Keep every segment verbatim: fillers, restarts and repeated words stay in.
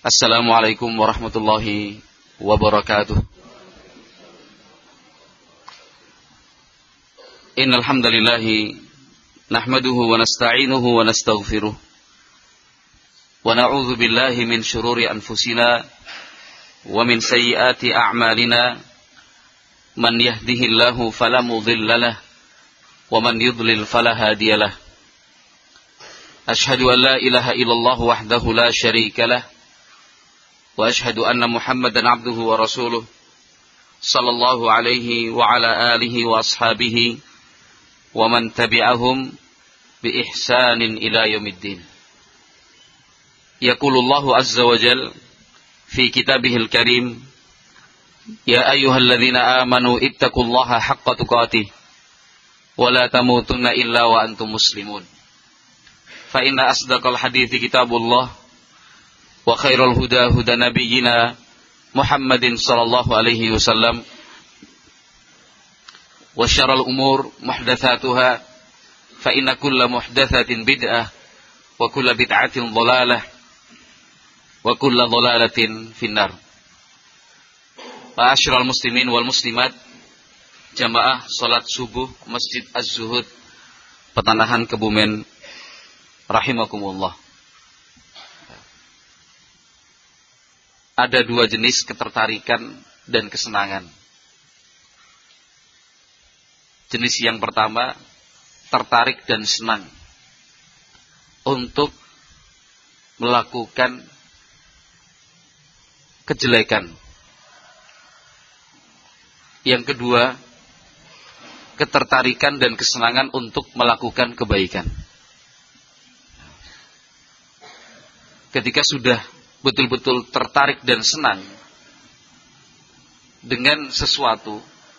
Assalamualaikum warahmatullahi wabarakatuh. Innal hamdalillahi nahmaduhu wa nasta'inuhu wa nastaghfiruh. Wa na'udzu billahi min shururi anfusina wa min sayyiati a'malina. Man yahdihillahu fala mudilla lahu wa man yudlil fala hadiya lahu. Ashhadu an la ilaha illallah wahdahu la syarika lahu. Wa ashhadu anna Muhammadan abduhu wa rasuluh sallallahu alaihi wa ala alihi wa ashabihi wa man tabi'ahum bi ihsanin ila yaumiddin. Yaqulullahu azza wa jal fi kitabihil karim, ya ayyuhalladzina amanu ittaqullaha haqqa tuqatih wa la tamutunna illa wa antum muslimun. Fa inna asdaqal hadithi kitabullah wa khairul huda huda nabiyyina Muhammadin sallallahu alaihi wasallam wa syarrul umur muhdatsatuha fa inna kulla muhdatsatin bid'ah wa kulla bid'atin dhalalah wa kulla dhalalatin finnar. Ma'asyiral muslimin wal muslimat, jamaah salat subuh Masjid Az-Zuhud Petanahan Kebumen rahimakumullah. Ada dua jenis ketertarikan dan kesenangan. Jenis yang pertama, tertarik dan senang untuk melakukan kejelekan. Yang kedua, ketertarikan dan kesenangan untuk melakukan kebaikan. Ketika sudah betul-betul tertarik dan senang dengan sesuatu,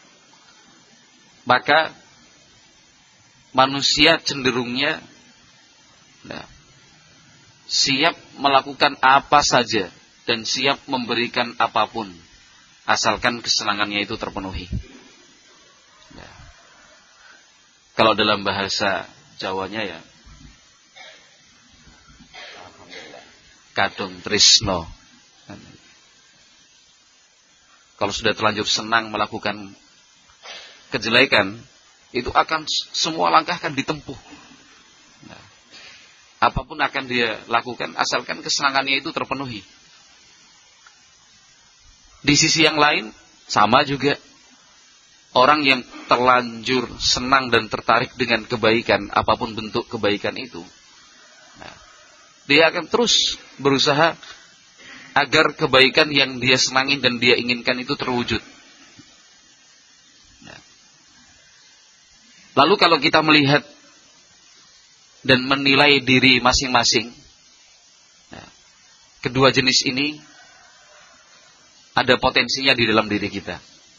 maka manusia cenderungnya nah, siap melakukan apa saja dan siap memberikan apapun asalkan kesenangannya itu terpenuhi. Nah, kalau dalam bahasa Jawanya ya kadung trisno. Kalau sudah terlanjur senang melakukan kejelekan, itu akan semua langkah akan ditempuh. Nah, apapun akan dia lakukan asalkan kesenangannya itu terpenuhi. Di sisi yang lain sama juga, orang yang terlanjur senang dan tertarik dengan kebaikan, apapun bentuk kebaikan itu, nah, dia akan terus berusaha agar kebaikan yang dia senangi dan dia inginkan itu terwujud. Nah, lalu kalau kita melihat dan menilai diri masing-masing, nah, kedua jenis ini ada potensinya di dalam diri kita.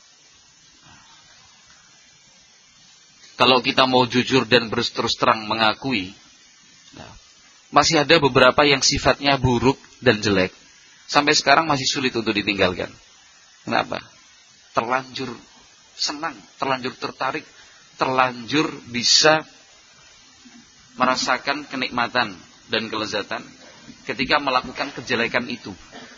Kalau kita mau jujur dan berterus terang mengakui, nah, masih ada beberapa yang sifatnya buruk dan jelek. Sampai sekarang masih sulit untuk ditinggalkan. Kenapa? Terlanjur senang, terlanjur tertarik, terlanjur bisa merasakan kenikmatan dan kelezatan ketika melakukan kejelekan itu.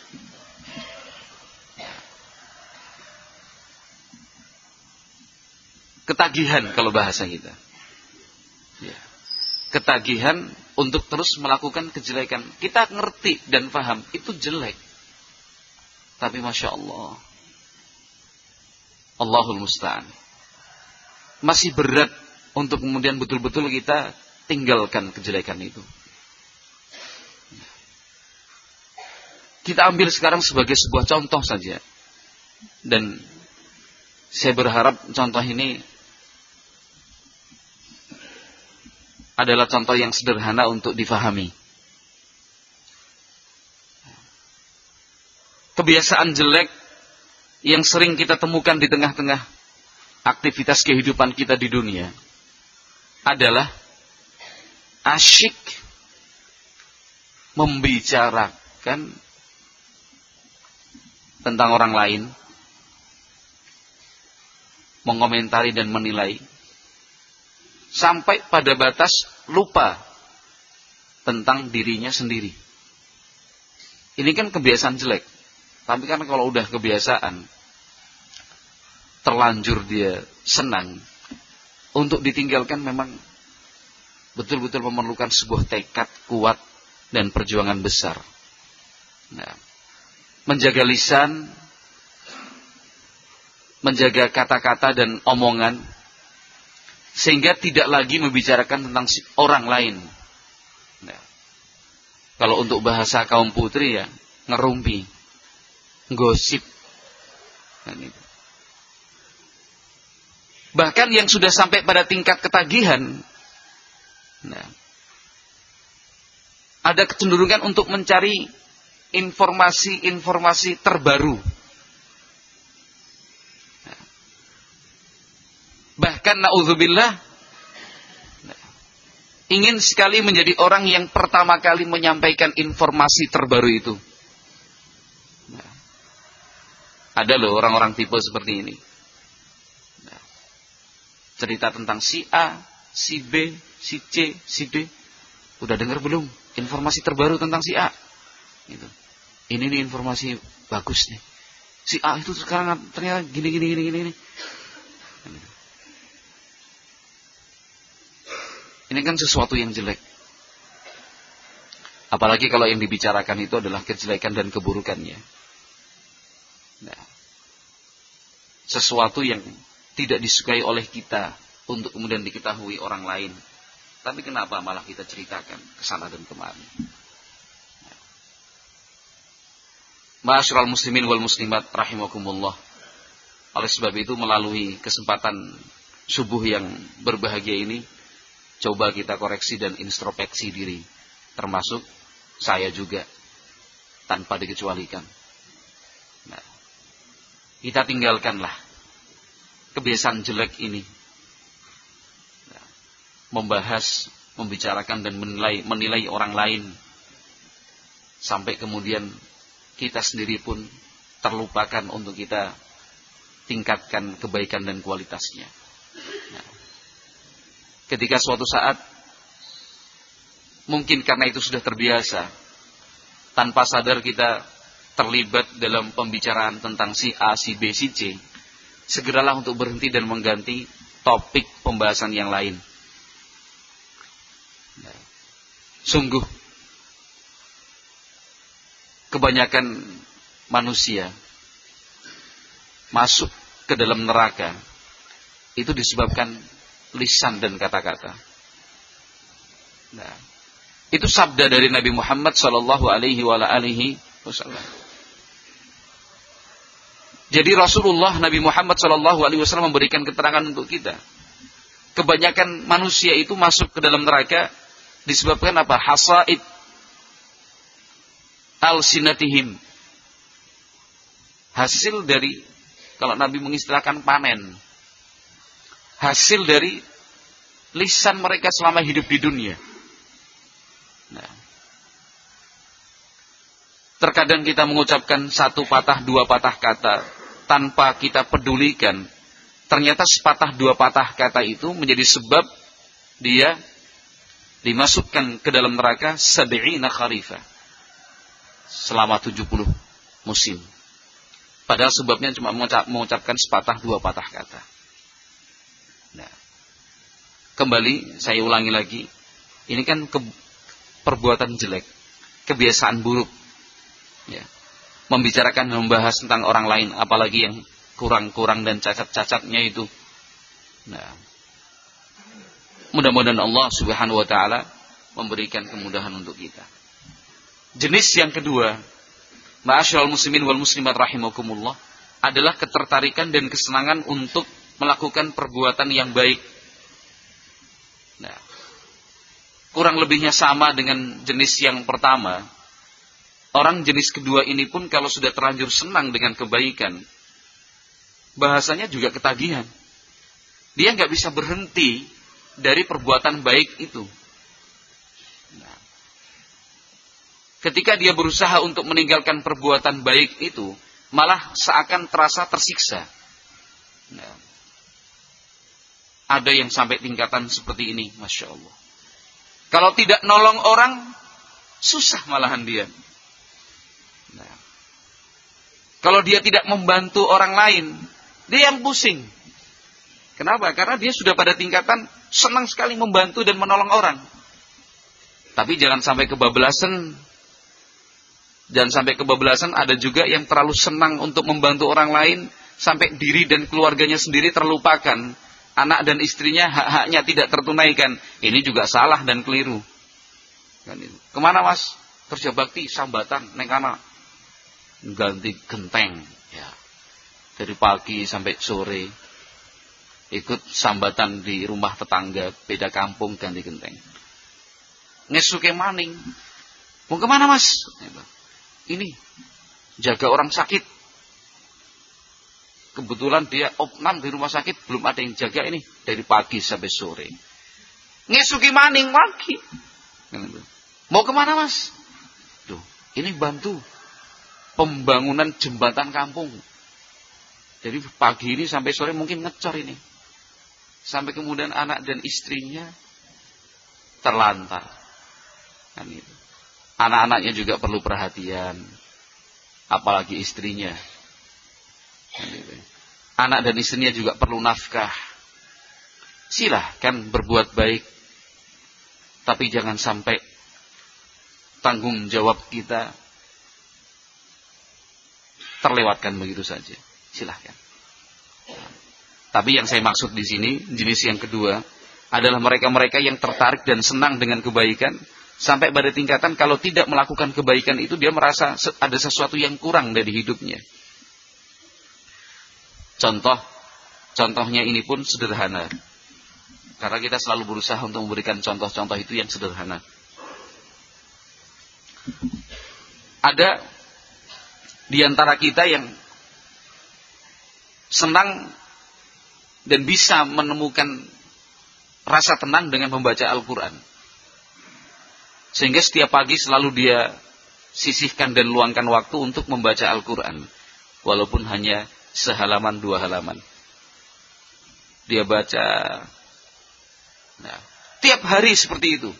Ketagihan kalau bahasa kita. Ya. Ketagihan untuk terus melakukan kejelekan. Kita ngerti dan paham itu jelek. Tapi Masya Allah, Allahul Musta'an, masih berat untuk kemudian betul-betul kita tinggalkan kejelekan itu. Kita ambil sekarang sebagai sebuah contoh saja. Dan saya berharap contoh ini adalah contoh yang sederhana untuk difahami. Kebiasaan jelek yang sering kita temukan di tengah-tengah aktivitas kehidupan kita di dunia adalah asyik membicarakan tentang orang lain, mengomentari dan menilai, sampai pada batas lupa tentang dirinya sendiri. Ini kan kebiasaan jelek. Tapi kan kalau udah kebiasaan, terlanjur dia senang, untuk ditinggalkan memang betul-betul memerlukan sebuah tekad kuat dan perjuangan besar. Nah, menjaga lisan, menjaga kata-kata dan omongan, sehingga tidak lagi membicarakan tentang orang lain. Nah, kalau untuk bahasa kaum putri ya, ngerumpi, gosip. Nah, itu. Bahkan yang sudah sampai pada tingkat ketagihan, nah, ada kecenderungan untuk mencari informasi-informasi terbaru. Nah, bahkan na'udzubillah, nah, ingin sekali menjadi orang yang pertama kali menyampaikan informasi terbaru itu. Nah, ada loh orang-orang tipe seperti ini. Nah, cerita tentang si A, si B, si C, si D. Udah dengar belum informasi terbaru tentang si A? Gitu. Ini nih informasi bagus nih. Si A itu sekarang ternyata gini gini gini gini. Ini kan sesuatu yang jelek. Apalagi kalau yang dibicarakan itu adalah kejelekan dan keburukannya. Nah, sesuatu yang tidak disukai oleh kita untuk kemudian diketahui orang lain. Tapi kenapa malah kita ceritakan ke sana dan kemari? Ma'asyiral muslimin wal muslimat rahimakumullah. Oleh sebab itu melalui kesempatan subuh yang berbahagia ini, coba kita koreksi dan introspeksi diri, termasuk saya juga, tanpa dikecualikan. Nah, kita tinggalkanlah kebiasaan jelek ini. Nah, membahas, membicarakan dan menilai, menilai orang lain, sampai kemudian kita sendiri pun terlupakan untuk kita tingkatkan kebaikan dan kualitasnya. Nah, ketika suatu saat, mungkin karena itu sudah terbiasa, tanpa sadar kita terlibat dalam pembicaraan tentang si A, si B, si C, segeralah untuk berhenti dan mengganti topik pembahasan yang lain. Nah, sungguh kebanyakan manusia masuk ke dalam neraka itu disebabkan lisan dan kata-kata. Nah, itu sabda dari Nabi Muhammad sallallahu alaihi wasallam. Jadi Rasulullah Nabi Muhammad sallallahu alaihi wasallam memberikan keterangan untuk kita. Kebanyakan manusia itu masuk ke dalam neraka disebabkan apa? Hasaid al-sinatihim. Hasil dari, kalau Nabi mengistilahkan panen, hasil dari lisan mereka selama hidup di dunia. Nah, terkadang kita mengucapkan satu patah dua patah kata tanpa kita pedulikan, ternyata sepatah dua patah kata itu menjadi sebab dia dimasukkan ke dalam neraka sab'ina kharifah, selama tujuh puluh musim. Padahal sebabnya cuma mengucap, mengucapkan sepatah dua patah kata. Nah, kembali saya ulangi lagi, ini kan ke, perbuatan jelek, kebiasaan buruk, ya, membicarakan dan membahas tentang orang lain, apalagi yang kurang-kurang dan cacat-cacatnya itu. Nah, mudah-mudahan Allah Subhanahu wa taala memberikan kemudahan untuk kita. Jenis yang kedua, ma'asyiral muslimin wal muslimat rahimakumullah, adalah ketertarikan dan kesenangan untuk melakukan perbuatan yang baik. Nah, kurang lebihnya sama dengan jenis yang pertama. Orang jenis kedua ini pun kalau sudah terlanjur senang dengan kebaikan, bahasanya juga ketagihan. Dia nggak bisa berhenti dari perbuatan baik itu. Nah, ketika dia berusaha untuk meninggalkan perbuatan baik itu, malah seakan terasa tersiksa. Nah, ada yang sampai tingkatan seperti ini, Masya Allah. Kalau tidak nolong orang, susah malahan dia. Kalau dia tidak membantu orang lain, dia yang pusing. Kenapa? Karena dia sudah pada tingkatan senang sekali membantu dan menolong orang. Tapi jangan sampai kebablasan. Jangan sampai kebablasan. Ada juga yang terlalu senang untuk membantu orang lain, sampai diri dan keluarganya sendiri terlupakan. Anak dan istrinya hak-haknya tidak tertunaikan. Ini juga salah dan keliru. Kemana mas? Kerja bakti, sambatan, neng kana. Ganti genteng. Ya. Dari pagi sampai sore. Ikut sambatan di rumah tetangga, beda kampung, ganti genteng. Ngesuke maning. Mau kemana mas? Ini, jaga orang sakit. Kebetulan dia opnam di rumah sakit, belum ada yang jaga ini. Dari pagi sampai sore. Ngesuke maning lagi. Mau kemana mas? Duh, ini bantu pembangunan jembatan kampung. Jadi pagi ini sampai sore mungkin ngecor ini. Sampai kemudian anak dan istrinya terlantar. Kan itu. Anak-anaknya juga perlu perhatian. Apalagi istrinya. Kan itu. Anak dan istrinya juga perlu nafkah. Silahkan berbuat baik. Tapi jangan sampai tanggung jawab kita terlewatkan begitu saja. Silahkan. Tapi yang saya maksud di sini, jenis yang kedua adalah mereka-mereka yang tertarik dan senang dengan kebaikan, sampai pada tingkatan kalau tidak melakukan kebaikan itu dia merasa ada sesuatu yang kurang dari hidupnya. Contoh, contohnya ini pun sederhana. Karena kita selalu berusaha untuk memberikan contoh-contoh itu yang sederhana. Ada di antara kita yang senang dan bisa menemukan rasa tenang dengan membaca Al-Quran. Sehingga setiap pagi selalu dia sisihkan dan luangkan waktu untuk membaca Al-Quran. Walaupun hanya sehalaman dua halaman. Dia baca. Nah, tiap hari seperti itu.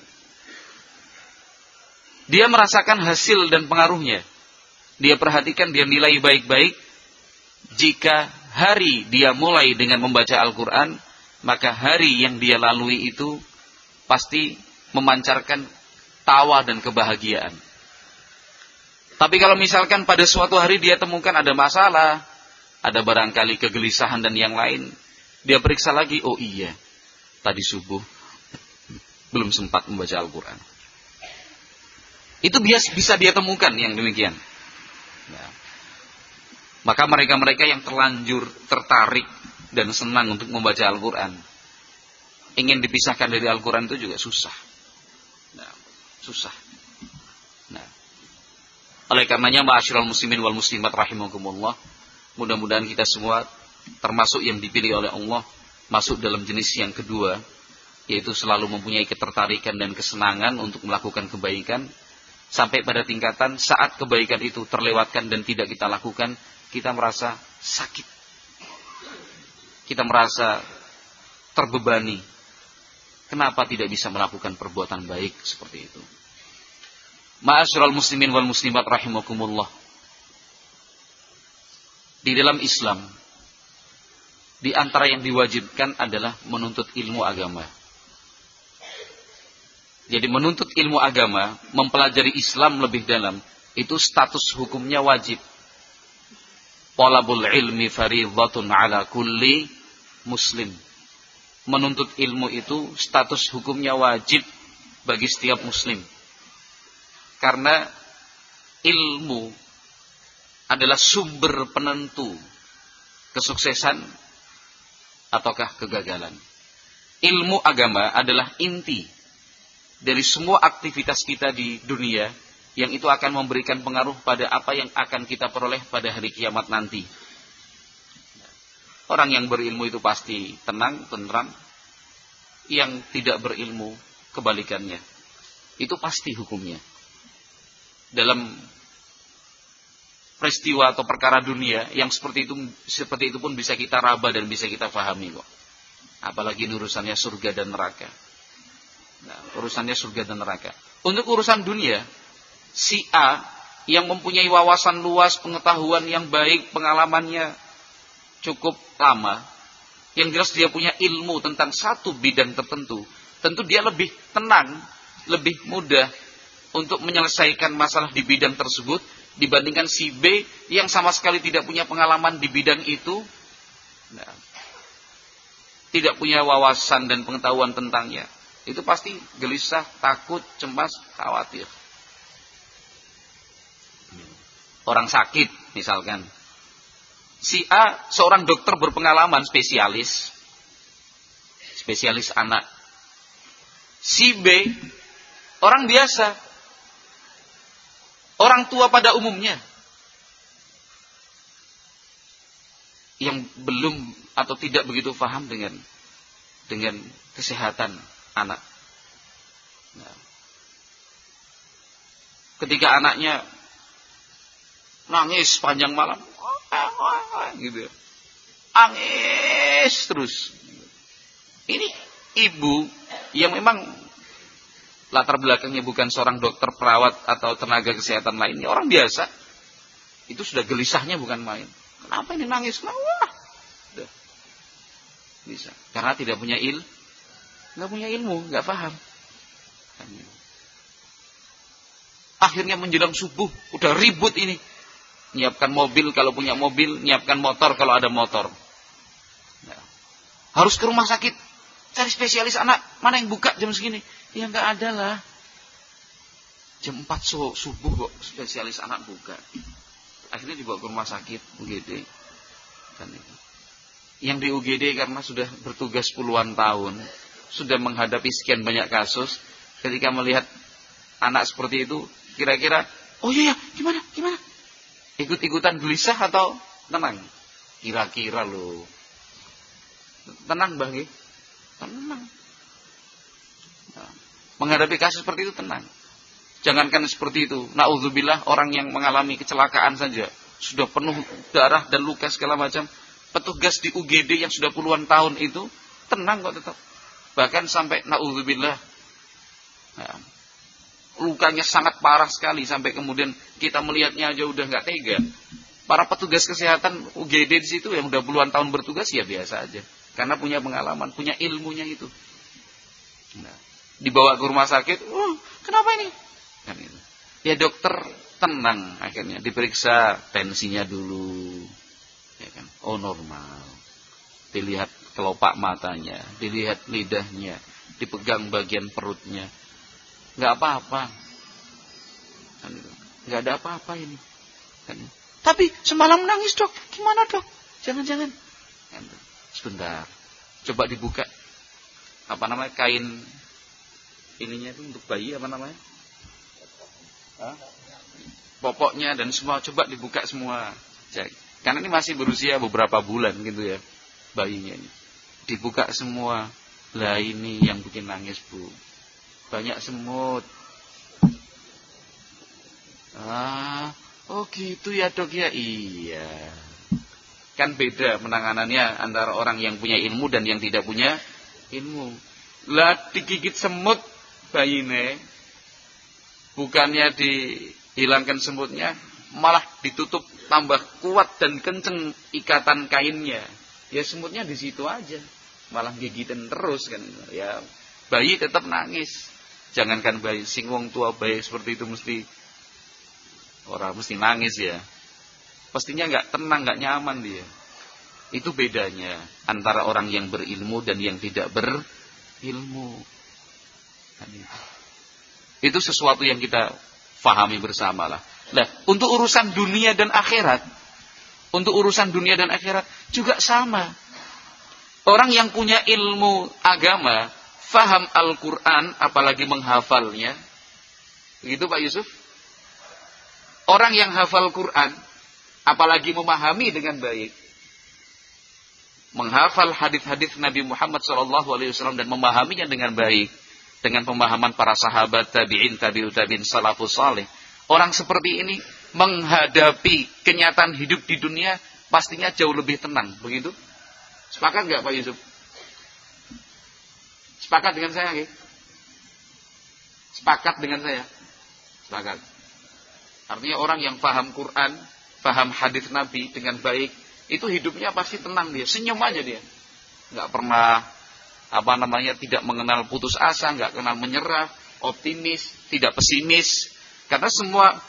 Dia merasakan hasil dan pengaruhnya. Dia perhatikan, dia nilai baik-baik. Jika hari dia mulai dengan membaca Al-Quran, maka hari yang dia lalui itu pasti memancarkan tawa dan kebahagiaan. Tapi kalau misalkan pada suatu hari dia temukan ada masalah, ada barangkali kegelisahan dan yang lain, dia periksa lagi, oh iya, tadi subuh belum sempat membaca Al-Quran. Itu bisa dia temukan yang demikian. Nah, maka mereka-mereka yang terlanjur tertarik dan senang untuk membaca Al-Quran, ingin dipisahkan dari Al-Quran itu juga susah. Nah, susah. Nah, oleh karenanya ma'asyiral muslimin wal muslimat rahimakumullah, mudah-mudahan kita semua termasuk yang dipilih oleh Allah masuk dalam jenis yang kedua, yaitu selalu mempunyai ketertarikan dan kesenangan untuk melakukan kebaikan, sampai pada tingkatan saat kebaikan itu terlewatkan dan tidak kita lakukan, kita merasa sakit. Kita merasa terbebani. Kenapa tidak bisa melakukan perbuatan baik seperti itu? Ma'asyiral muslimin wal muslimat rahimakumullah. Di dalam Islam, di antara yang diwajibkan adalah menuntut ilmu agama. Jadi menuntut ilmu agama, mempelajari Islam lebih dalam, itu status hukumnya wajib. Talabul ilmi fardhatun ala kulli muslim. Menuntut ilmu itu status hukumnya wajib bagi setiap muslim. Karena ilmu adalah sumber penentu kesuksesan ataukah kegagalan. Ilmu agama adalah inti dari semua aktivitas kita di dunia, yang itu akan memberikan pengaruh pada apa yang akan kita peroleh pada hari kiamat nanti. Orang yang berilmu itu pasti tenang, tentram. Yang tidak berilmu, kebalikannya. Itu pasti hukumnya. Dalam peristiwa atau perkara dunia yang seperti itu, seperti itu pun bisa kita raba dan bisa kita pahami kok. Apalagi urusannya surga dan neraka. Nah, urusannya surga dan neraka. Untuk urusan dunia, si A yang mempunyai wawasan luas, pengetahuan yang baik, pengalamannya cukup lama, yang jelas dia punya ilmu tentang satu bidang tertentu, tentu dia lebih tenang, lebih mudah untuk menyelesaikan masalah di bidang tersebut dibandingkan si B yang sama sekali tidak punya pengalaman di bidang itu, nah, tidak punya wawasan dan pengetahuan tentangnya. Itu pasti gelisah, takut, cemas, khawatir. Orang sakit misalkan, si A seorang dokter berpengalaman, spesialis, spesialis anak. Si B orang biasa, orang tua pada umumnya, yang belum atau tidak begitu paham dengan dengan kesehatan anak. Nah, ketika anaknya nangis panjang malam, gitu, nangis terus. Ini ibu yang memang latar belakangnya bukan seorang dokter, perawat atau tenaga kesehatan lainnya, orang biasa, itu sudah gelisahnya bukan main. Kenapa ini nangis? Wah, udah bisa. Karena tidak punya il, nggak punya ilmu, nggak paham. Akhirnya menjelang subuh, udah ribut ini. Nyiapkan mobil kalau punya mobil, nyiapkan motor kalau ada motor. Nah, harus ke rumah sakit, cari spesialis anak, mana yang buka jam segini? Ya nggak ada lah. Jam empat subuh kok spesialis anak buka. Akhirnya dibawa ke rumah sakit U G D. Kan itu. Yang di U G D karena sudah bertugas puluhan tahun, sudah menghadapi sekian banyak kasus, ketika melihat anak seperti itu, kira-kira, oh iya ya, gimana, gimana? Ikut-ikutan gelisah atau tenang? Kira-kira loh. Tenang Bang, ya? Tenang. Nah, menghadapi kasus seperti itu tenang. Jangankan seperti itu, naudzubillah, orang yang mengalami kecelakaan saja sudah penuh darah dan luka segala macam, petugas di U G D yang sudah puluhan tahun itu tenang kok tetap. Bahkan sampai naudzubillah, nah, lukanya sangat parah sekali sampai kemudian kita melihatnya aja udah nggak tega. Para petugas kesehatan U G D di situ yang udah puluhan tahun bertugas ya biasa aja, karena punya pengalaman, punya ilmunya itu. Nah, dibawa ke rumah sakit, oh, kenapa ini? Kan itu. Ya dokter tenang, akhirnya diperiksa tensinya dulu, ya kan? Oh normal. Dilihat kelopak matanya, dilihat lidahnya, dipegang bagian perutnya, nggak apa-apa, kan itu. Nggak ada apa-apa ini. Kan. Tapi semalam nangis dok, gimana dok? Jangan-jangan. Kan. Sebentar, coba dibuka. Apa namanya kain ininya itu untuk bayi apa namanya? Hah? Popoknya dan semua coba dibuka semua. Karena ini masih berusia beberapa bulan gitu ya bayinya ini. Dibuka semua. Lah ini yang bikin nangis bu. Banyak semut. Ah, oh gitu ya dok ya. Iya. Kan beda penanganannya antara orang yang punya ilmu dan yang tidak punya ilmu. Lah digigit semut bayinya, bukannya dihilangkan semutnya, malah ditutup tambah kuat dan kenceng ikatan kainnya. Ya semutnya di situ aja, malah gigitin terus kan. Ya bayi tetap nangis. Jangankan bayi, sing wong tua bayi seperti itu mesti orang mesti nangis ya. Pastinya nggak tenang, nggak nyaman dia. Itu bedanya antara orang yang berilmu dan yang tidak berilmu. Itu sesuatu yang kita fahami bersama lah. Nah, untuk urusan dunia dan akhirat, untuk urusan dunia dan akhirat juga sama. Orang yang punya ilmu agama, faham Al-Quran, apalagi menghafalnya, begitu Pak Yusuf. Orang yang hafal Quran, apalagi memahami dengan baik, menghafal hadis-hadis Nabi Muhammad shallallahu alaihi wasallam dan memahaminya dengan baik, dengan pemahaman para sahabat, tabi'in, tabi'ut tabi'in, salafus saleh. Orang seperti ini menghadapi kenyataan hidup di dunia pastinya jauh lebih tenang, begitu? Sepakat nggak Pak Yusuf? Sepakat dengan saya? Okay? Sepakat dengan saya? Sepakat. Artinya orang yang paham Quran, paham hadis Nabi dengan baik, itu hidupnya pasti tenang dia, senyum aja dia. Enggak pernah apa namanya tidak mengenal putus asa, enggak kenal menyerah, optimis, tidak pesimis. Karena semua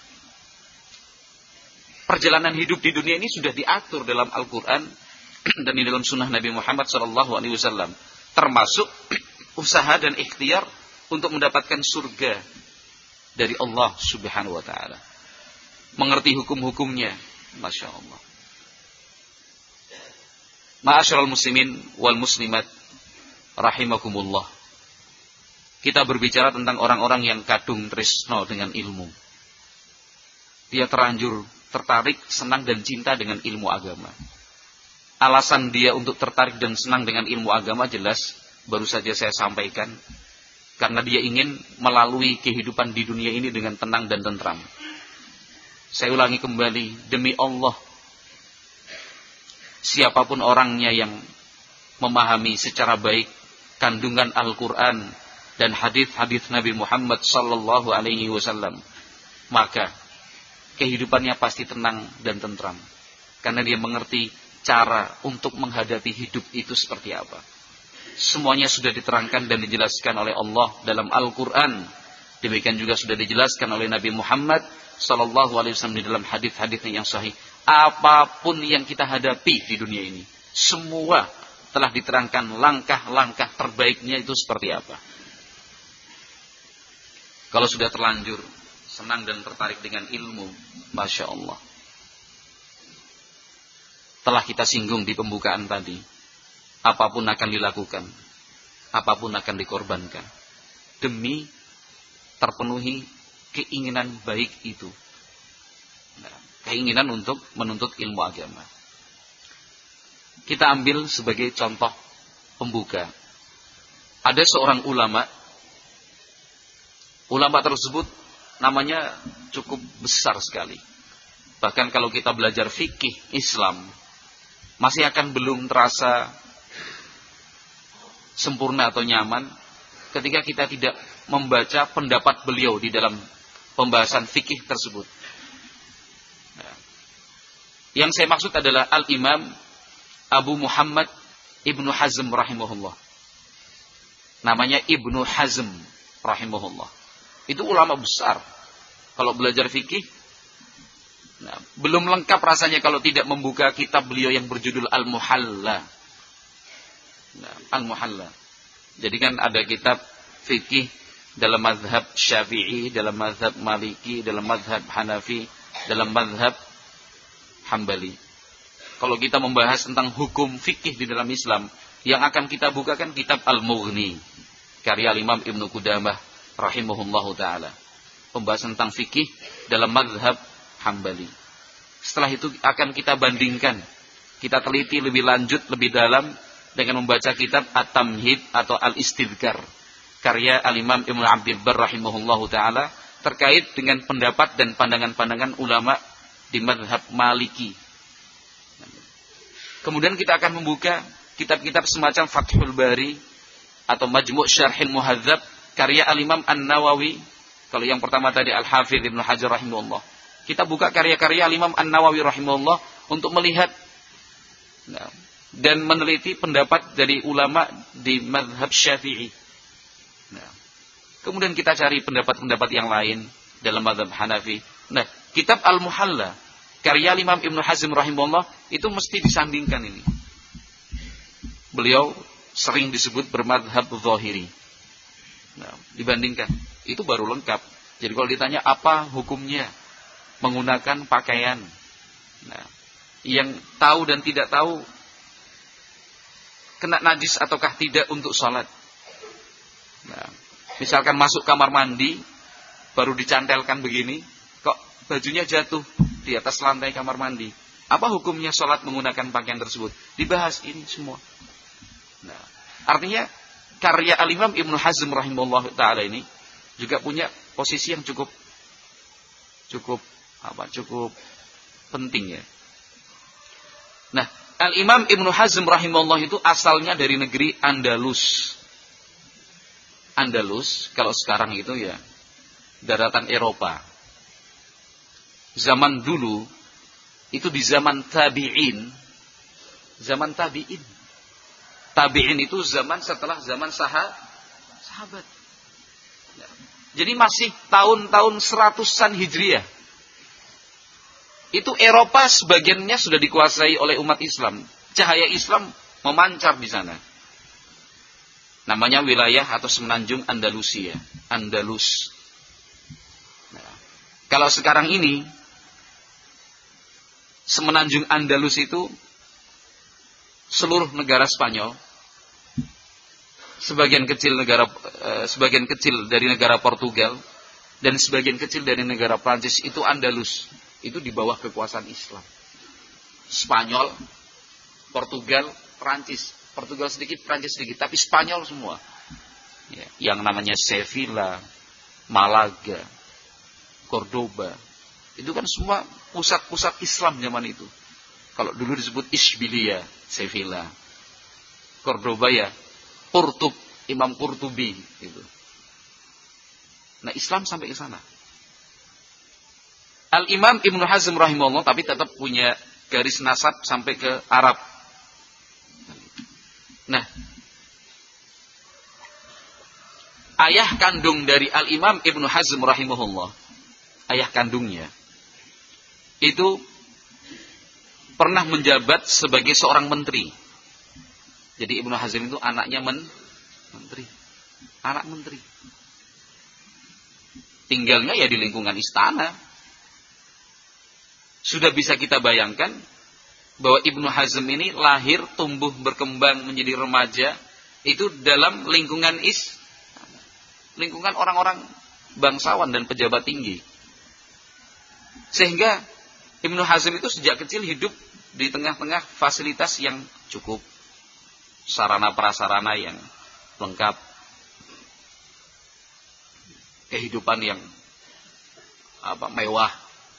perjalanan hidup di dunia ini sudah diatur dalam Al-Quran dan di dalam sunnah Nabi Muhammad shallallahu alaihi wasallam. Termasuk usaha dan ikhtiar untuk mendapatkan surga dari Allah subhanahu wa ta'ala. Mengerti hukum-hukumnya. Masya Allah. Ma'asyiral muslimin wal muslimat rahimakumullah. Kita berbicara tentang orang-orang yang kadung tresno dengan ilmu. Dia terlanjur tertarik, senang dan cinta dengan ilmu agama. Alasan dia untuk tertarik dan senang dengan ilmu agama jelas, baru saja saya sampaikan. Karena dia ingin melalui kehidupan di dunia ini dengan tenang dan tentram. Saya ulangi kembali, demi Allah, siapapun orangnya yang memahami secara baik kandungan Al-Quran dan hadis-hadis Nabi Muhammad sallallahu alaihi wasallam, maka kehidupannya pasti tenang dan tentram. Karena dia mengerti cara untuk menghadapi hidup itu seperti apa. Semuanya sudah diterangkan dan dijelaskan oleh Allah dalam Al-Quran. Demikian juga sudah dijelaskan oleh Nabi Muhammad sallallahu alaihi wasallam di dalam hadis-hadisnya yang sahih. Apapun yang kita hadapi di dunia ini, semua telah diterangkan langkah-langkah terbaiknya itu seperti apa. Kalau sudah terlanjur senang dan tertarik dengan ilmu, Masya Allah. Telah kita singgung di pembukaan tadi, apapun akan dilakukan, apapun akan dikorbankan, demi terpenuhi keinginan baik itu. Nah, keinginan untuk menuntut ilmu agama. Kita ambil sebagai contoh pembuka. Ada seorang ulama, ulama tersebut namanya cukup besar sekali. Bahkan kalau kita belajar fikih Islam, masih akan belum terasa sempurna atau nyaman ketika kita tidak membaca pendapat beliau di dalam pembahasan fikih tersebut. Nah, yang saya maksud adalah Al-Imam Abu Muhammad Ibnu Hazm rahimahullah. Namanya Ibnu Hazm rahimahullah. Itu ulama besar. Kalau belajar fikih, nah, belum lengkap rasanya kalau tidak membuka kitab beliau yang berjudul Al-Muhalla. Nah, Al-Muhalla. Jadi kan ada kitab fikih dalam mazhab Syafi'i, dalam mazhab Maliki, dalam mazhab Hanafi, dalam mazhab Hambali. Kalau kita membahas tentang hukum fikih di dalam Islam, yang akan kita bukakan kitab Al-Mughni, karya Imam Ibnu Qudamah rahimahullahu ta'ala. Pembahasan tentang fikih dalam mazhab Hambali. Setelah itu akan kita bandingkan, kita teliti lebih lanjut, lebih dalam dengan membaca kitab At-Tamhid atau Al-Istidhkar, karya Al-Imam Ibnu Abdul Barr rahimahullahu ta'ala, terkait dengan pendapat dan pandangan-pandangan ulama di mazhab Maliki. Kemudian kita akan membuka kitab-kitab semacam Fathul Bari atau Majmu' Syarhil Muhadzab, karya Al-Imam An-Nawawi. Kalau yang pertama tadi Al-Hafidh Ibnu Hajar rahimahullah, kita buka karya-karya Al-Imam An-Nawawi rahimahullah untuk melihat, nah, dan meneliti pendapat dari ulama di mazhab Syafi'i. Nah, kemudian kita cari pendapat-pendapat yang lain dalam mazhab Hanafi. Nah, kitab Al-Muhalla karya Imam Ibnu Hazm rahimahullah itu mesti disandingkan ini. Beliau sering disebut bermadhab zahiri. Nah, dibandingkan, itu baru lengkap. Jadi kalau ditanya apa hukumnya menggunakan pakaian, nah, yang tahu dan tidak tahu kena najis ataukah tidak untuk sholat. Nah, misalkan masuk kamar mandi, baru dicantelkan begini, kok bajunya jatuh di atas lantai kamar mandi. Apa hukumnya sholat menggunakan pakaian tersebut? Dibahas ini semua. Nah, artinya karya Al-Imam Ibnu Hazm rahimahullah ta'ala ini juga punya posisi yang cukup cukup apa? Cukup penting ya. Nah, Al-Imam Ibnu Hazm rahimahullah itu asalnya dari negeri Andalus. Andalus kalau sekarang itu ya daratan Eropa. zaman dulu, itu di zaman tabi'in. Zaman tabi'in. Tabi'in itu zaman setelah zaman sahab, sahabat. Jadi masih tahun-tahun seratusan Hijriah. Itu Eropa sebagiannya sudah dikuasai oleh umat Islam. Cahaya Islam memancar di sana. Namanya wilayah atau semenanjung Andalusia. Andalus. Nah, kalau sekarang ini, semenanjung Andalus itu seluruh negara Spanyol, sebagian kecil negara eh, sebagian kecil dari negara Portugal dan sebagian kecil dari negara Prancis, itu Andalus, itu di bawah kekuasaan Islam. Spanyol, Portugal, Prancis, Portugal sedikit, Prancis sedikit, tapi Spanyol semua. Ya, yang namanya Sevilla, Malaga, Cordoba, itu kan semua pusat-pusat Islam zaman itu. Kalau dulu disebut Isbilia, Sevilla, Cordoba ya Qurtub, Imam Qurtubi gitu. Nah, Islam sampai ke sana. Al-Imam Ibnu Hazm rahimahullah tapi tetap punya garis nasab sampai ke Arab. Nah, ayah kandung dari Al-Imam Ibnu Hazm rahimahullah, ayah kandungnya itu pernah menjabat sebagai seorang menteri. Jadi Ibnu Hazm itu anaknya men, menteri. Anak menteri. Tinggalnya ya di lingkungan istana. Sudah bisa kita bayangkan bahwa Ibnu Hazm ini lahir, tumbuh, berkembang menjadi remaja itu dalam lingkungan is, lingkungan orang-orang bangsawan dan pejabat tinggi. Sehingga Ibnu Hazm itu sejak kecil hidup di tengah-tengah fasilitas yang cukup, sarana prasarana yang lengkap, kehidupan yang apa mewah,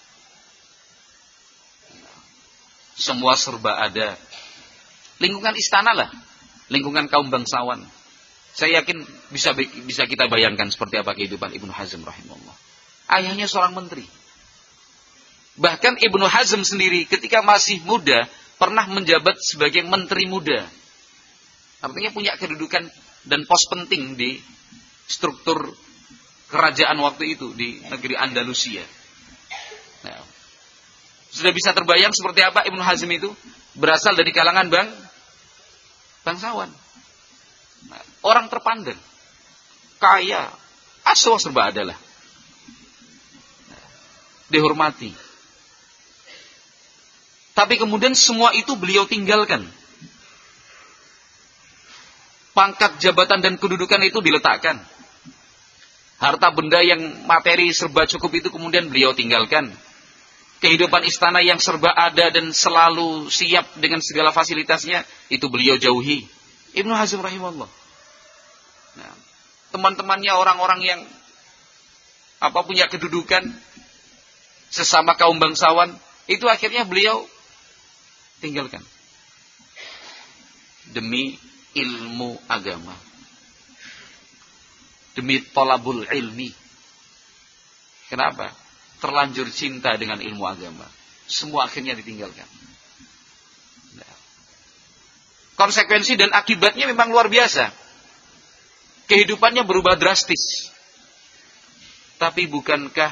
semua serba ada. Lingkungan istana lah, lingkungan kaum bangsawan. Saya yakin bisa bisa kita bayangkan seperti apa kehidupan Ibnu Hazm rahimahullah. Ayahnya seorang menteri. Bahkan Ibnu Hazm sendiri ketika masih muda pernah menjabat sebagai menteri muda. Artinya punya kedudukan dan pos penting di struktur kerajaan waktu itu di negeri Andalusia. Nah, sudah bisa terbayang seperti apa Ibnu Hazm itu berasal dari kalangan bang bangsawan. Nah, orang terpandang, kaya, asal serba adalah, nah, dihormati. Tapi kemudian semua itu beliau tinggalkan. Pangkat jabatan dan kedudukan itu diletakkan. Harta benda yang materi serba cukup itu kemudian beliau tinggalkan. Kehidupan istana yang serba ada dan selalu siap dengan segala fasilitasnya itu beliau jauhi. Ibnu Hazm rahimahullah. Nah, teman-temannya orang-orang yang apa punya kedudukan sesama kaum bangsawan itu akhirnya beliau tinggalkan demi ilmu agama, demi thalabul ilmi. Kenapa? Terlanjur cinta dengan ilmu agama, semua akhirnya ditinggalkan. Nah, konsekuensi dan akibatnya memang luar biasa. Kehidupannya berubah drastis. Tapi bukankah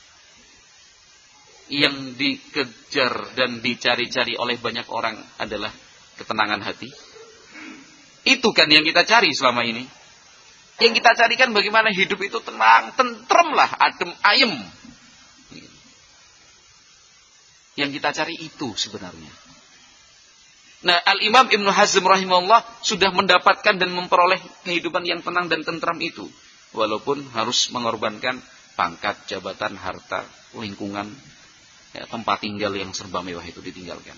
yang dikejar dan dicari-cari oleh banyak orang adalah ketenangan hati? Itu kan yang kita cari selama ini. Yang kita carikan bagaimana hidup itu tenang, tentrem lah, adem, ayem. Yang kita cari itu sebenarnya. Nah, Al-Imam Ibnu Hazm rahimahullah sudah mendapatkan dan memperoleh kehidupan yang tenang dan tentram itu. Walaupun harus mengorbankan pangkat, jabatan, harta, lingkungan, ya, tempat tinggal yang serba mewah itu ditinggalkan.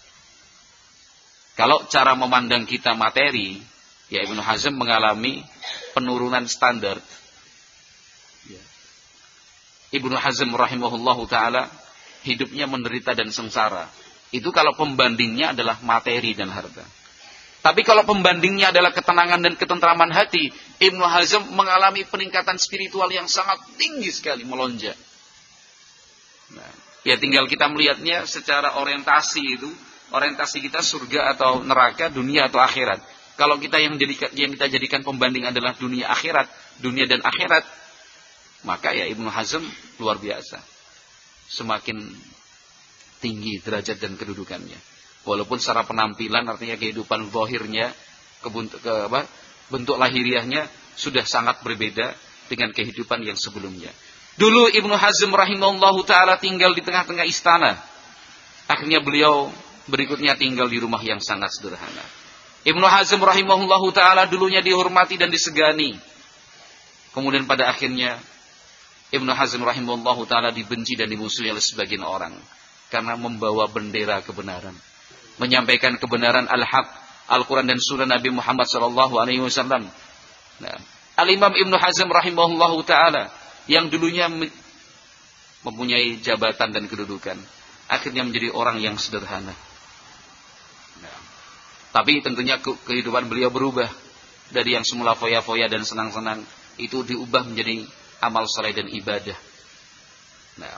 Kalau cara memandang kita materi, ya Ibnu Hazm mengalami penurunan standar. Ya. Ibnu Hazm rahimahullahu ta'ala hidupnya menderita dan sengsara. Itu kalau pembandingnya adalah materi dan harta. Tapi kalau pembandingnya adalah ketenangan dan ketentraman hati, Ibnu Hazm mengalami peningkatan spiritual yang sangat tinggi sekali, melonjak. Nah, Ya tinggal kita melihatnya secara orientasi itu, orientasi kita surga atau neraka, dunia atau akhirat. Kalau kita yang jadikan, yang kita jadikan pembanding adalah dunia akhirat, dunia dan akhirat, maka ya Ibnu Hazm luar biasa. Semakin tinggi derajat dan kedudukannya. Walaupun secara penampilan, artinya kehidupan zahirnya, kebentuk, ke, apa, bentuk lahiriahnya sudah sangat berbeda dengan kehidupan yang sebelumnya. Dulu Ibnu Hazm rahimahullahu ta'ala tinggal di tengah-tengah istana. Akhirnya beliau berikutnya tinggal di rumah yang sangat sederhana. Ibnu Hazm rahimahullahu ta'ala dulunya dihormati dan disegani. Kemudian pada akhirnya Ibnu Hazm rahimahullahu ta'ala dibenci dan dimusuhi oleh sebagian orang. Karena membawa bendera kebenaran. Menyampaikan kebenaran al-haq, Al-Quran dan sunnah Nabi Muhammad sallallahu alaihi wasallam. Nah, Al-Imam Ibnu Hazm rahimahullahu ta'ala yang dulunya mempunyai jabatan dan kedudukan, akhirnya menjadi orang yang sederhana. Nah, tapi tentunya kehidupan beliau berubah. Dari yang semula foya-foya dan senang-senang, itu diubah menjadi amal saleh dan ibadah. Nah,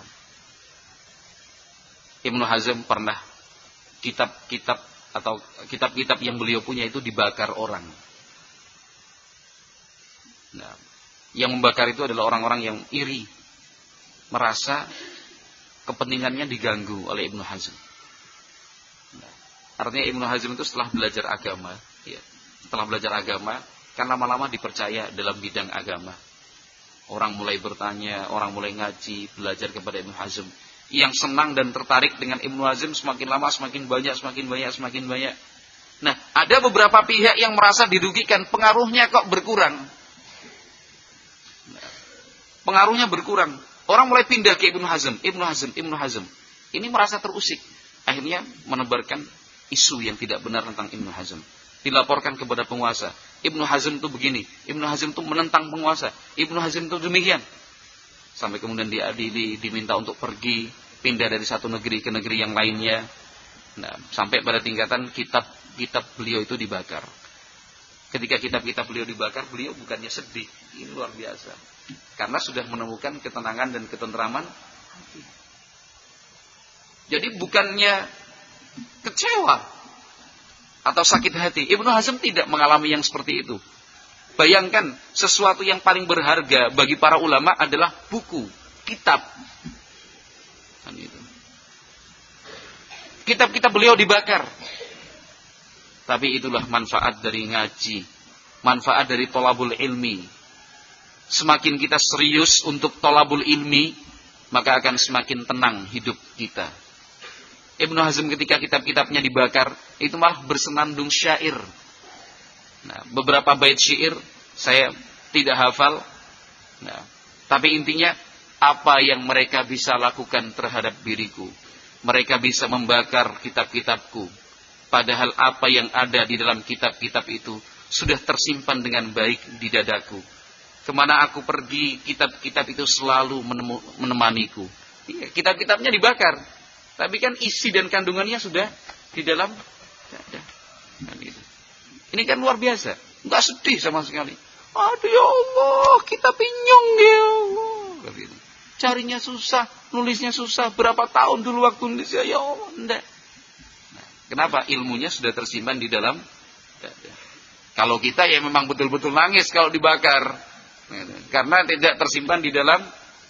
Ibnu Hazm pernah kitab-kitab atau kitab-kitab yang beliau punya itu dibakar orang. Nah, yang membakar itu adalah orang-orang yang iri, merasa kepentingannya diganggu oleh Ibnu Hazm. Nah, artinya Ibnu Hazm itu setelah belajar agama, ya, setelah belajar agama, kan lama-lama dipercaya dalam bidang agama. Orang mulai bertanya, orang mulai ngaji, belajar kepada Ibnu Hazm. Yang senang dan tertarik dengan Ibnu Hazm semakin lama semakin banyak, semakin banyak, semakin banyak. Nah, ada beberapa pihak yang merasa dirugikan, pengaruhnya kok berkurang. Pengaruhnya berkurang. Orang mulai pindah ke Ibnu Hazm, Ibnu Hazm, Ibnu Hazm. Ini merasa terusik. Akhirnya menebarkan isu yang tidak benar tentang Ibnu Hazm. Dilaporkan kepada penguasa. Ibnu Hazm itu begini, Ibnu Hazm itu menentang penguasa, Ibnu Hazm itu demikian. Sampai kemudian dia di, di, diminta untuk pergi, pindah dari satu negeri ke negeri yang lainnya. Nah, sampai pada tingkatan kitab-kitab beliau itu dibakar. Ketika kitab-kitab beliau dibakar, beliau bukannya sedih. Ini luar biasa. Karena sudah menemukan ketenangan dan ketentraman hati. Jadi bukannya kecewa atau sakit hati. Ibnu Hazm tidak mengalami yang seperti itu. Bayangkan, sesuatu yang paling berharga bagi para ulama adalah buku, kitab. Kitab-kitab beliau dibakar. Tapi itulah manfaat dari ngaji, manfaat dari thalabul ilmi. Semakin kita serius untuk thalabul ilmi, maka akan semakin tenang hidup kita. Ibnu Hazm ketika kitab-kitabnya dibakar, itu malah bersenandung syair. Nah, beberapa bait syair saya tidak hafal. Nah, tapi intinya apa yang mereka bisa lakukan terhadap diriku? Mereka bisa membakar kitab-kitabku. Padahal apa yang ada di dalam kitab-kitab itu sudah tersimpan dengan baik di dadaku. Kemana aku pergi, kitab-kitab itu selalu menemu, menemaniku. Iya, kitab-kitabnya dibakar, tapi kan isi dan kandungannya sudah di dalam dada. Nah, gitu. Ini kan luar biasa, nggak sedih sama sekali. Aduh ya Allah, kita pinyong ya Allah. Gitu. Carinya susah, nulisnya susah. Berapa tahun dulu waktu nulis ya Allah, enggak. Nah, kenapa? Ilmunya sudah tersimpan di dalam dada. Kalau kita ya memang betul-betul nangis kalau dibakar. Karena tidak tersimpan di dalam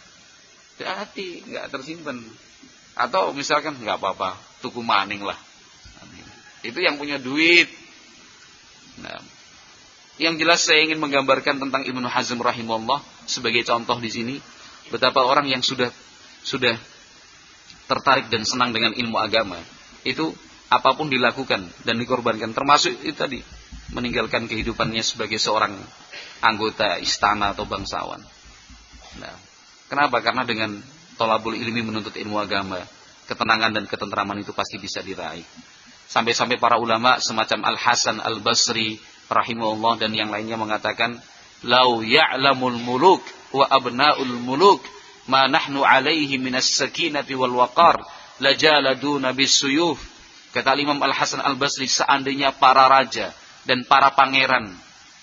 hati, nggak tersimpan. Atau misalkan nggak apa-apa, tuku maning lah. Itu yang punya duit. Nah, yang jelas saya ingin menggambarkan tentang Ibnu Hazm rahimahullah sebagai contoh di sini, betapa orang yang sudah sudah tertarik dan senang dengan ilmu agama itu apapun dilakukan dan dikorbankan, termasuk itu tadi meninggalkan kehidupannya sebagai seorang anggota istana atau bangsawan. Nah, kenapa? Karena dengan thalabul ilmi, menuntut ilmu agama, ketenangan dan ketentraman itu pasti bisa diraih. Sampai-sampai para ulama semacam Al-Hasan Al-Basri rahimahullah dan yang lainnya mengatakan, "Lau ya'lamul muluk wa abna'ul muluk ma nahnu alaihi minas sakinati wal waqar lajaladuna bisuyuf." Kata Imam Al-Hasan Al-Basri, seandainya para raja dan para pangeran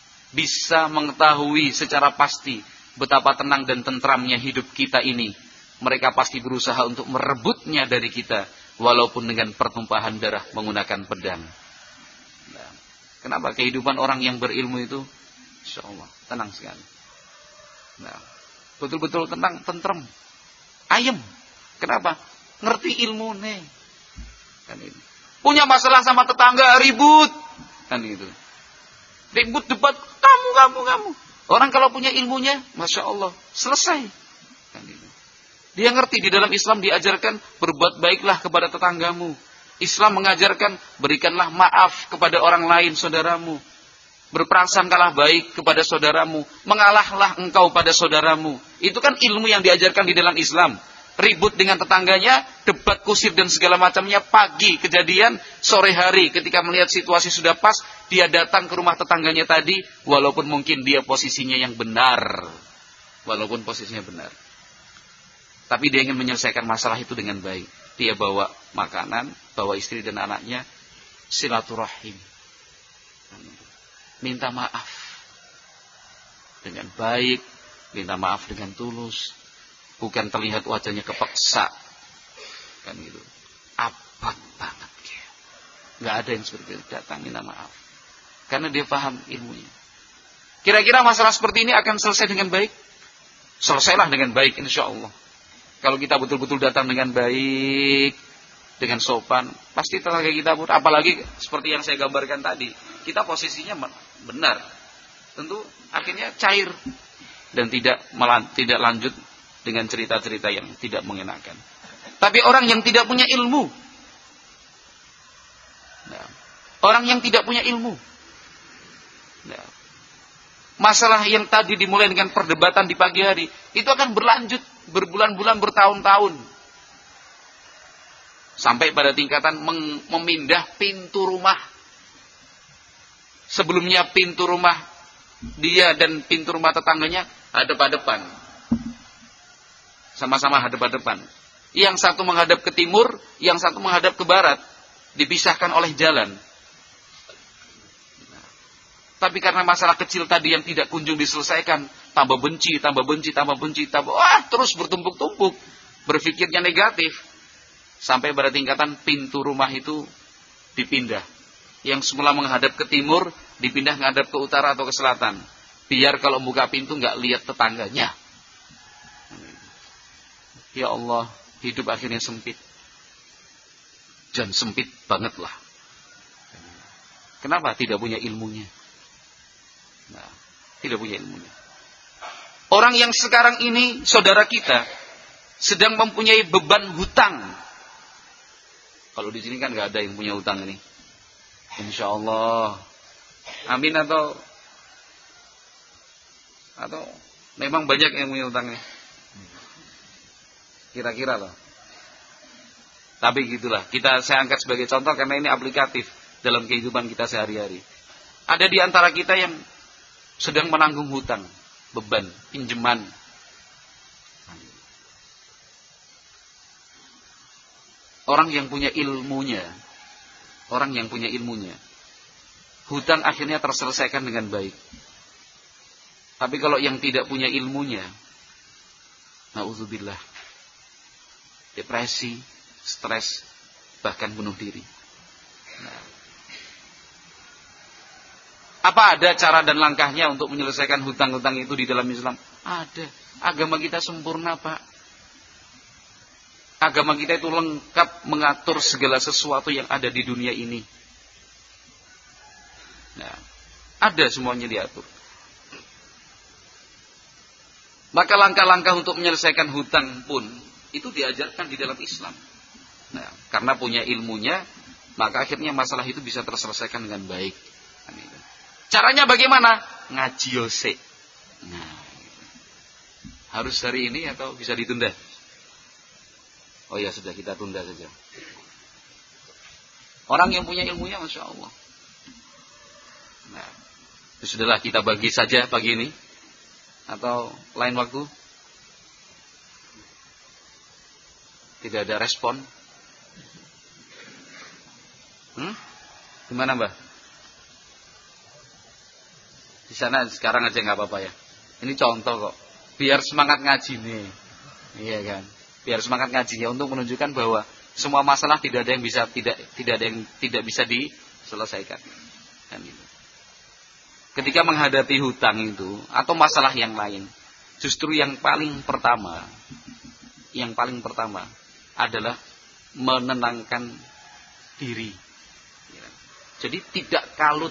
bisa mengetahui secara pasti betapa tenang dan tentramnya hidup kita ini, mereka pasti berusaha untuk merebutnya dari kita, walaupun dengan pertumpahan darah menggunakan pedang. Nah, kenapa kehidupan orang yang berilmu itu, insya Allah, tenang sekali. Nah, betul-betul tenang, tentrem, ayem. Kenapa? Ngerti ilmu nih. Kan itu. Punya masalah sama tetangga, ribut. Kan itu. Ribut debat, kamu, kamu, kamu. Orang kalau punya ilmunya, Masya Allah, selesai. Kan itu. Dia ngerti di dalam Islam diajarkan berbuat baiklah kepada tetanggamu. Islam mengajarkan berikanlah maaf kepada orang lain, saudaramu. Berprasangkalah baik kepada saudaramu. Mengalahlah engkau pada saudaramu. Itu kan ilmu yang diajarkan di dalam Islam. Ribut dengan tetangganya, debat kusir dan segala macamnya, pagi kejadian, sore hari ketika melihat situasi sudah pas, dia datang ke rumah tetangganya tadi, walaupun mungkin dia posisinya yang benar. Walaupun posisinya benar. Tapi dia ingin menyelesaikan masalah itu dengan baik. Dia bawa makanan, bawa istri dan anaknya, silaturahim. Minta maaf. Dengan baik, minta maaf dengan tulus. Bukan terlihat wajahnya kepeksa. Kan gitu. Abang banget dia. Gak ada yang seperti itu. Datang minta maaf. Karena dia paham ilmunya. Kira-kira masalah seperti ini akan selesai dengan baik? Selesailah dengan baik insya Allah. Kalau kita betul-betul datang dengan baik, dengan sopan, pasti tenaga kita pun, apalagi seperti yang saya gambarkan tadi, kita posisinya benar. Tentu akhirnya cair. Dan tidak melan, tidak lanjut dengan cerita-cerita yang tidak mengenakan. Tapi orang yang tidak punya ilmu, nah, orang yang tidak punya ilmu, nah, masalah yang tadi dimulai dengan perdebatan di pagi hari, itu akan berlanjut berbulan-bulan, bertahun-tahun, sampai pada tingkatan memindah pintu rumah. Sebelumnya pintu rumah dia dan pintu rumah tetangganya hadap-hadapan. Sama-sama hadap-hadapan. Yang satu menghadap ke timur, yang satu menghadap ke barat. Dipisahkan oleh jalan. Nah, tapi karena masalah kecil tadi yang tidak kunjung diselesaikan, tambah benci, tambah benci, tambah benci, tambah wah terus bertumpuk-tumpuk. Berpikirnya negatif. Sampai pada tingkatan pintu rumah itu dipindah. Yang semula menghadap ke timur, dipindah menghadap ke utara atau ke selatan. Biar kalau buka pintu nggak lihat tetangganya. Ya Allah, hidup akhirnya sempit. Dan sempit banget lah. Kenapa? Tidak punya ilmunya. Nah, tidak punya ilmunya. Orang yang sekarang ini, saudara kita, sedang mempunyai beban hutang. Kalau di sini kan nggak ada yang punya hutang ini. Insya Allah. Amin atau atau memang banyak yang punya hutangnya. Kira-kira loh. Tapi gitulah. Kita saya angkat sebagai contoh karena ini aplikatif dalam kehidupan kita sehari-hari. Ada di antara kita yang sedang menanggung hutang, beban, pinjaman. Orang yang punya ilmunya, orang yang punya ilmunya, hutang akhirnya terselesaikan dengan baik. Tapi kalau yang tidak punya ilmunya, na'udzubillah, depresi, stres, bahkan bunuh diri. Nah, apa ada cara dan langkahnya untuk menyelesaikan hutang-hutang itu di dalam Islam? Ada. Agama kita sempurna, Pak. Agama kita itu lengkap mengatur segala sesuatu yang ada di dunia ini. Nah, ada semuanya diatur. Maka langkah-langkah untuk menyelesaikan hutang pun itu diajarkan di dalam Islam. Nah, karena punya ilmunya, maka akhirnya masalah itu bisa terselesaikan dengan baik. Caranya bagaimana? Ngaji yose. Nah, harus hari ini atau bisa ditunda? Oh ya sudah, kita tunda saja. Orang yang punya ilmunya, Masya Allah. Nah, sudahlah kita bagi saja pagi ini atau lain waktu. Tidak ada respon. Hmm? Gimana, Mbak? Di sana sekarang aja nggak apa-apa ya. Ini contoh kok. Biar semangat ngaji nih. Iya kan? biar semangat ngajinya untuk menunjukkan bahwa semua masalah tidak ada yang bisa tidak tidak ada yang tidak bisa diselesaikan. Dan itu. Ketika menghadapi hutang itu atau masalah yang lain, justru yang paling pertama, yang paling pertama adalah menenangkan diri. Jadi tidak kalut,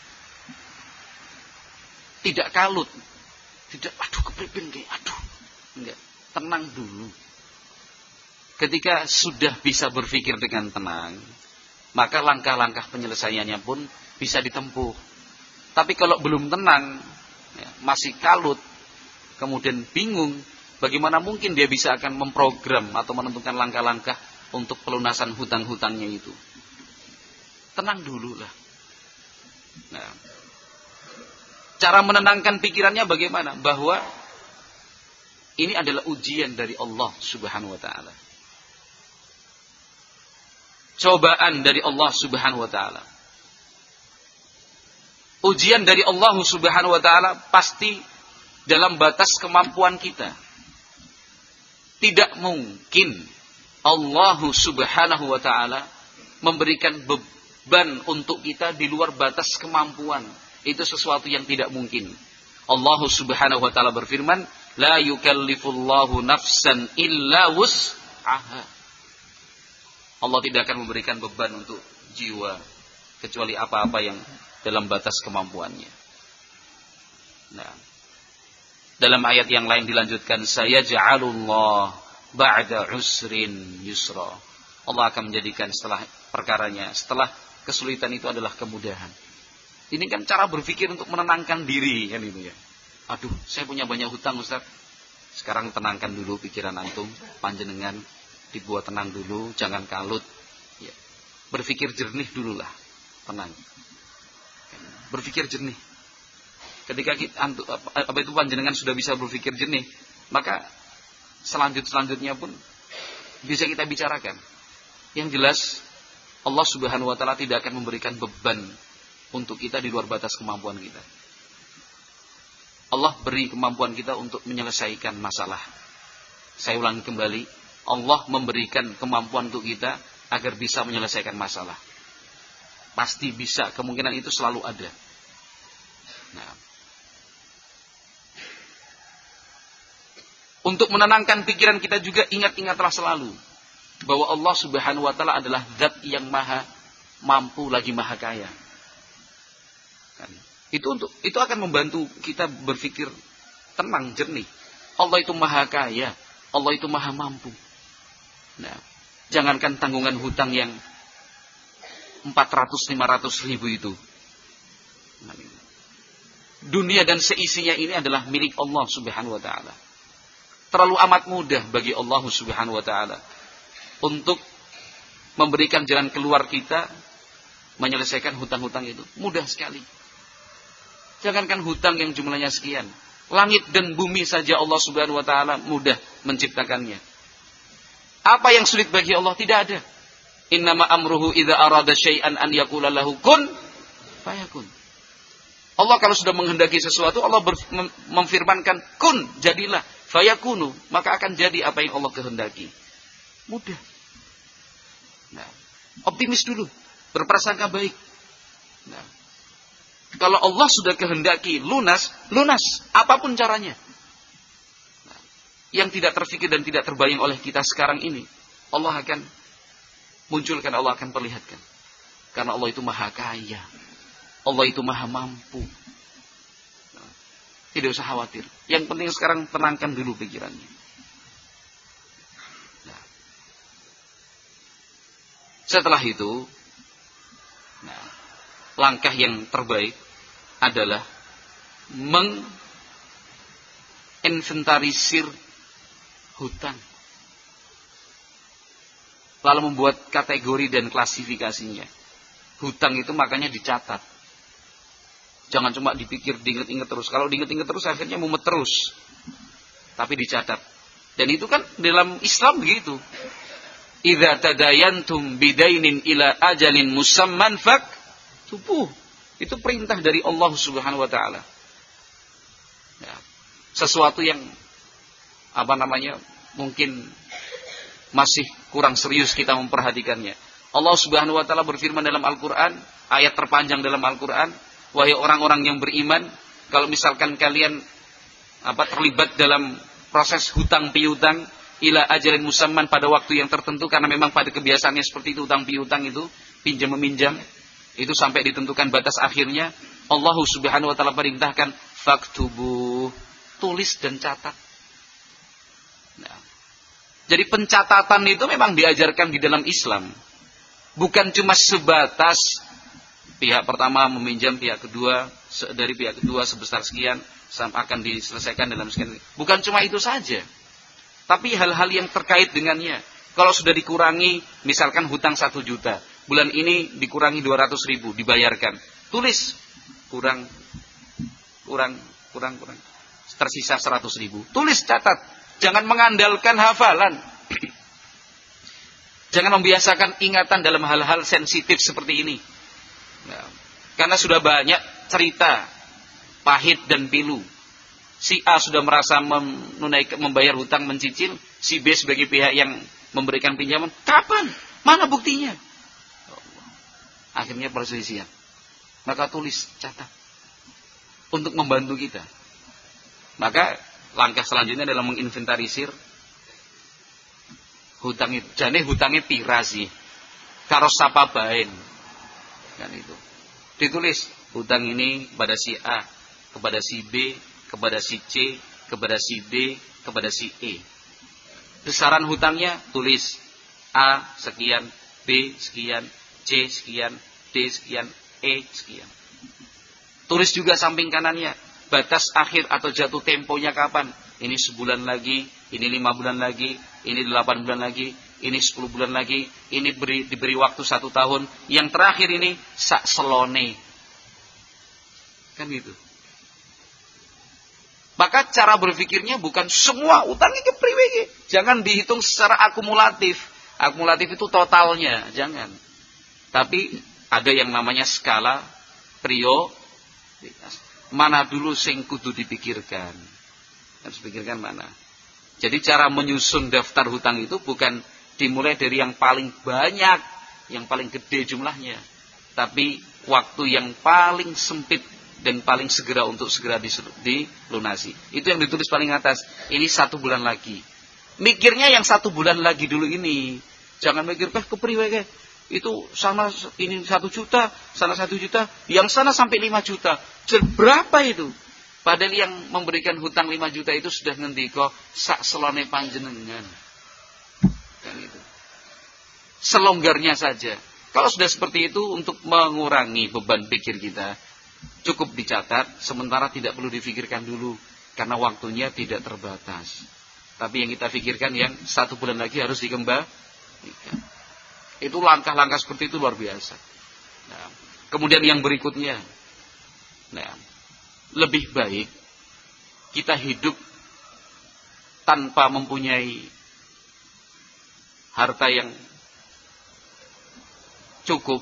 tidak kalut, tidak aduh kepripin kayak aduh, enggak, tenang dulu. Ketika sudah bisa berpikir dengan tenang, maka langkah-langkah penyelesaiannya pun bisa ditempuh. Tapi kalau belum tenang, ya, masih kalut, kemudian bingung, bagaimana mungkin dia bisa akan memprogram atau menentukan langkah-langkah untuk pelunasan hutang-hutangnya itu. Tenang dulu lah. Nah, cara menenangkan pikirannya bagaimana? Bahwa ini adalah ujian dari Allah Subhanahu wa taala. Cobaan dari Allah Subhanahu wa taala. Ujian dari Allah Subhanahu wa taala pasti dalam batas kemampuan kita. Tidak mungkin Allah Subhanahu wa taala memberikan beban untuk kita di luar batas kemampuan. Itu sesuatu yang tidak mungkin. Allah Subhanahu wa taala berfirman, la yukallifullahu nafsan illa wus'aha. Allah tidak akan memberikan beban untuk jiwa kecuali apa-apa yang dalam batas kemampuannya. Nah, dalam ayat yang lain dilanjutkan, sayaj'alullah ba'da usrin yusra. Allah akan menjadikan setelah perkaranya, setelah kesulitan itu adalah kemudahan. Ini kan cara berpikir untuk menenangkan diri kan itu ya. Aduh, saya punya banyak hutang Ustaz. Sekarang tenangkan dulu pikiran antum, panjenengan dibuat tenang dulu, jangan kalut. Ya. Berpikir jernih dululah, tenang. Berpikir jernih. Ketika kita, apa itu panjenengan sudah bisa berpikir jernih, maka selanjut selanjutnya pun bisa kita bicarakan. Yang jelas Allah Subhanahu wa taala tidak akan memberikan beban untuk kita di luar batas kemampuan kita. Allah beri kemampuan kita untuk menyelesaikan masalah. Saya ulangi kembali, Allah memberikan kemampuan untuk kita agar bisa menyelesaikan masalah. Pasti bisa, kemungkinan itu selalu ada. Nah, untuk menenangkan pikiran kita juga ingat-ingatlah selalu bahwa Allah Subhanahu wa taala adalah zat yang maha mampu lagi maha kaya. Kan? Itu untuk itu akan membantu kita berpikir tenang, jernih. Allah itu maha kaya, Allah itu maha mampu. Nah, jangankan tanggungan hutang yang empat ratus lima ratus ribu itu. Nah, dunia dan seisinya ini adalah milik Allah Subhanahu wa taala. Terlalu amat mudah bagi Allah Subhanahu wa taala untuk memberikan jalan keluar kita menyelesaikan hutang-hutang itu. Mudah sekali. Jangankan hutang yang jumlahnya sekian, langit dan bumi saja Allah Subhanahu wa taala mudah menciptakannya. Apa yang sulit bagi Allah? Tidak ada. Innama amruhu idza arada syai'an an yaqula lahu kun fayakun. Allah kalau sudah menghendaki sesuatu, Allah ber, mem, memfirmankan kun, jadilah, fayakunu, maka akan jadi apa yang Allah kehendaki. Mudah. Nah, optimis dulu, berprasangka baik. Nah, kalau Allah sudah kehendaki lunas, lunas, apapun caranya. Yang tidak terfikir dan tidak terbayang oleh kita sekarang ini, Allah akan munculkan, Allah akan perlihatkan. Karena Allah itu maha kaya, Allah itu maha mampu. Nah, tidak usah khawatir. Yang penting sekarang tenangkan dulu pikirannya. Nah, setelah itu, nah, langkah yang terbaik adalah menginventarisir hutang. Lalu membuat kategori dan klasifikasinya. Hutang itu makanya dicatat. Jangan cuma dipikir, diinget-inget terus. Kalau diinget-inget terus akhirnya mumet terus. Tapi dicatat. Dan itu kan dalam Islam begitu. Idza tadayantum bidainin ila ajalin musamman faktubuh. Itu perintah dari Allah Subhanahu wa taala. Ya. Sesuatu yang apa namanya? Mungkin masih kurang serius kita memperhatikannya. Allah Subhanahu wa taala berfirman dalam Al-Qur'an, ayat terpanjang dalam Al-Qur'an, wahai orang-orang yang beriman, kalau misalkan kalian apa terlibat dalam proses hutang piutang ila ajalin musamman, pada waktu yang tertentu, karena memang pada kebiasaannya seperti itu, hutang piutang itu, pinjam meminjam, itu sampai ditentukan batas akhirnya, Allah Subhanahu wa taala perintahkan faktubu, tulis dan catat. Nah, jadi pencatatan itu memang diajarkan di dalam Islam. Bukan cuma sebatas pihak pertama meminjam pihak kedua, dari pihak kedua sebesar sekian akan diselesaikan dalam sekian. Bukan cuma itu saja. Tapi hal-hal yang terkait dengannya. Kalau sudah dikurangi, misalkan hutang satu juta, bulan ini dikurangi dua ratus ribu, dibayarkan. Tulis, kurang, kurang, kurang, kurang. Tersisa seratus ribu. Tulis, catat. Jangan mengandalkan hafalan. Jangan membiasakan ingatan dalam hal-hal sensitif seperti ini. Nah, karena sudah banyak cerita pahit dan pilu. Si A sudah merasa menunaikan, membayar hutang mencicil, si B sebagai pihak yang memberikan pinjaman, kapan? Mana buktinya? Akhirnya perselisihan. Maka tulis, catat, untuk membantu kita. Maka langkah selanjutnya adalah menginventarisir hutang itu. Jane hutangnya pira sih? Karo sapa baen. Kan itu. Ditulis hutang ini kepada si A, kepada si B, kepada si C, kepada si D, kepada si E. Besaran hutangnya tulis A sekian, B sekian, C sekian, D sekian, E sekian. Tulis juga samping kanannya batas akhir atau jatuh temponya kapan. Ini sebulan lagi, ini lima bulan lagi, ini delapan bulan lagi, ini sepuluh bulan lagi, ini beri, diberi waktu satu tahun, yang terakhir ini sak selone. Kan gitu. Maka cara berpikirnya bukan semua utangnya kepriwe. Jangan dihitung secara akumulatif. Akumulatif itu totalnya, jangan. Tapi ada yang namanya skala prioritas. Mana dulu sing kudu dipikirkan. Harus pikirkan mana. Jadi cara menyusun daftar hutang itu bukan dimulai dari yang paling banyak, yang paling gede jumlahnya, tapi waktu yang paling sempit dan paling segera untuk segera dilunasi. Itu yang ditulis paling atas. Ini satu bulan lagi. Mikirnya yang satu bulan lagi dulu ini. Jangan mikir eh kepriwe ke. Itu sana ini satu juta, sana satu juta, yang sana sampai lima juta. Berapa itu? Padahal yang memberikan hutang lima juta itu sudah ngendika sak selone panjenengan. Kan itu. Selonggarnya saja. Kalau sudah seperti itu, untuk mengurangi beban pikir kita, cukup dicatat, sementara tidak perlu difikirkan dulu, karena waktunya tidak terbatas. Tapi yang kita pikirkan yang satu bulan lagi harus dikembalikan. Itu langkah-langkah seperti itu luar biasa. Nah, kemudian yang berikutnya, nah, lebih baik kita hidup tanpa mempunyai harta yang cukup,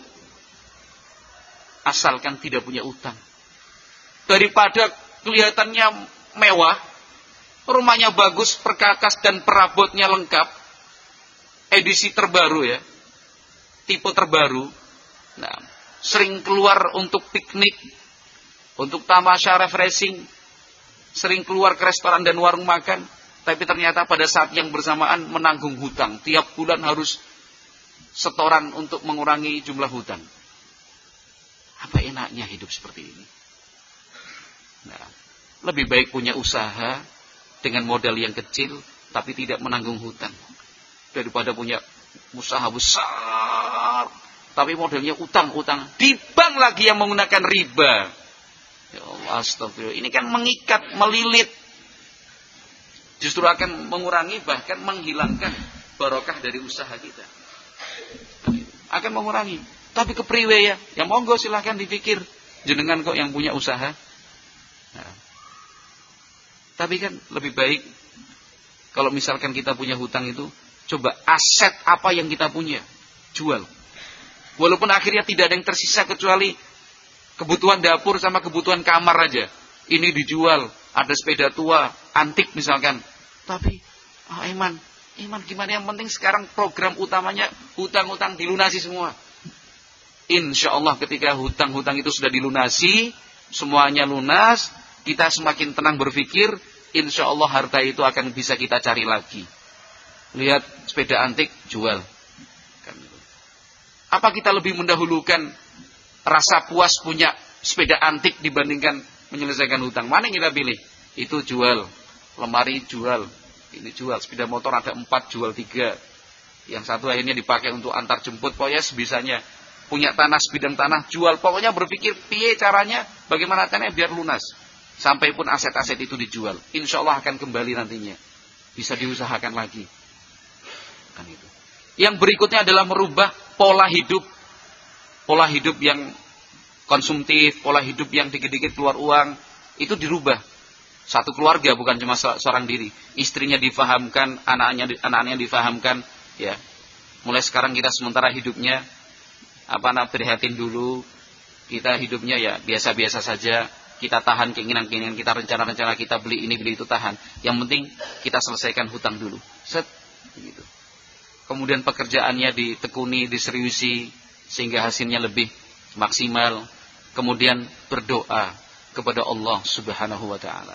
asalkan tidak punya utang, daripada kelihatannya mewah, rumahnya bagus, perkakas dan perabotnya lengkap, edisi terbaru ya, tipe terbaru, nah, sering keluar untuk piknik, untuk tamasya refreshing, sering keluar ke restoran dan warung makan, tapi ternyata pada saat yang bersamaan menanggung hutang, tiap bulan harus setoran untuk mengurangi jumlah hutang. Apa enaknya hidup seperti ini? Nah, lebih baik punya usaha dengan modal yang kecil tapi tidak menanggung hutang, daripada punya usaha besar tapi modalnya utang-utang, di bank lagi yang menggunakan riba. Ya Allah, astagfirullah. Ini kan mengikat, melilit, justru akan mengurangi, bahkan menghilangkan barokah dari usaha kita. Akan mengurangi. Tapi kepriwe ya, ya monggo silahkan dipikir, jenengan kok yang punya usaha. Nah, tapi kan lebih baik kalau misalkan kita punya hutang itu, coba aset apa yang kita punya, jual. Walaupun akhirnya tidak ada yang tersisa kecuali kebutuhan dapur sama kebutuhan kamar aja. Ini dijual, ada sepeda tua, antik misalkan. Tapi, ah Eman, Iman gimana, yang penting sekarang program utamanya hutang-hutang dilunasi semua. Insya Allah ketika hutang-hutang itu sudah dilunasi, semuanya lunas, kita semakin tenang berpikir, insya Allah harta itu akan bisa kita cari lagi. Lihat sepeda antik, jual. Apa kita lebih mendahulukan rasa puas punya sepeda antik dibandingkan menyelesaikan hutang? Mana yang kita pilih? Itu jual. Lemari jual. Ini jual. Sepeda motor ada empat, jual tiga. Yang satu akhirnya dipakai untuk antar jemput. Pokoknya sebisanya. Punya tanah, sebidang tanah, jual. Pokoknya berpikir, piye caranya, bagaimana caranya biar lunas. Sampai pun aset-aset itu dijual. Insya Allah akan kembali nantinya. Bisa diusahakan lagi. Kan itu. Yang berikutnya adalah merubah pola hidup. Pola hidup yang konsumtif, pola hidup yang dikit-dikit keluar uang, itu dirubah. Satu keluarga, bukan cuma seorang diri. Istrinya difahamkan, anaknya anaknya difahamkan, ya. Mulai sekarang kita sementara hidupnya apa namanya prihatin dulu. Kita hidupnya ya biasa-biasa saja. Kita tahan keinginan-keinginan kita, rencana-rencana kita, beli ini beli itu, tahan. Yang penting kita selesaikan hutang dulu. Set, gitu. Kemudian pekerjaannya ditekuni, diseriusi sehingga hasilnya lebih maksimal. Kemudian berdoa kepada Allah Subhanahu wa taala.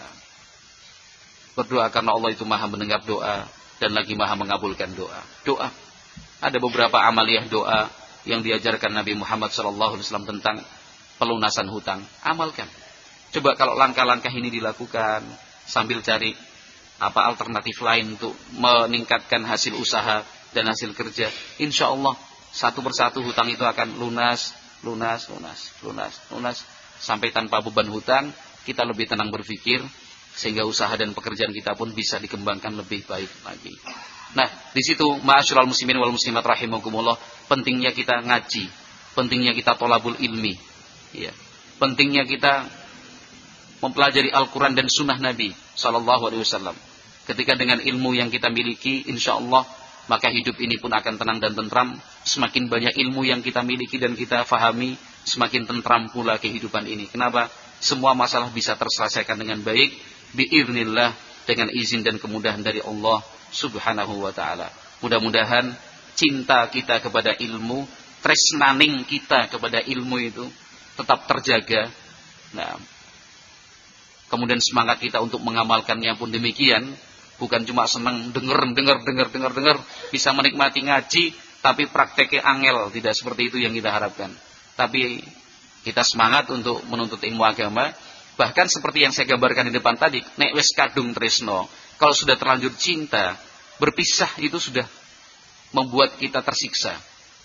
Berdoa karena Allah itu Maha mendengar doa dan lagi Maha mengabulkan doa. Doa. Ada beberapa amaliyah doa yang diajarkan Nabi Muhammad sallallahu alaihi wasallam tentang pelunasan hutang. Amalkan. Coba kalau langkah-langkah ini dilakukan sambil cari apa alternatif lain untuk meningkatkan hasil usaha dan hasil kerja, insya Allah satu persatu hutang itu akan lunas, lunas, lunas, lunas, lunas, sampai tanpa beban hutang kita lebih tenang berpikir, sehingga usaha dan pekerjaan kita pun bisa dikembangkan lebih baik lagi. Nah, di situ ma'asyiral muslimin wal muslimat rahimakumullah, pentingnya kita ngaji, pentingnya kita thalabul ilmi, ya, pentingnya kita mempelajari Al-Quran dan Sunnah Nabi Sallallahu Alaihi Wasallam. Ketika dengan ilmu yang kita miliki, insya Allah maka hidup ini pun akan tenang dan tentram. Semakin banyak ilmu yang kita miliki dan kita fahami, semakin tentram pula kehidupan ini. Kenapa? Semua masalah bisa terselesaikan dengan baik, biiznillah, dengan izin dan kemudahan dari Allah Subhanahu wa ta'ala. Mudah-mudahan cinta kita kepada ilmu, tresnaning kita kepada ilmu itu tetap terjaga. Nah, kemudian semangat kita untuk mengamalkannya pun demikian. Bukan cuma senang dengar, dengar, dengar, dengar, dengar, bisa menikmati ngaji, tapi prakteknya angel. Tidak seperti itu yang kita harapkan. Tapi kita semangat untuk menuntut ilmu agama. Bahkan seperti yang saya gambarkan di depan tadi, nek wis kadung tresno, kalau sudah terlanjur cinta, berpisah itu sudah membuat kita tersiksa.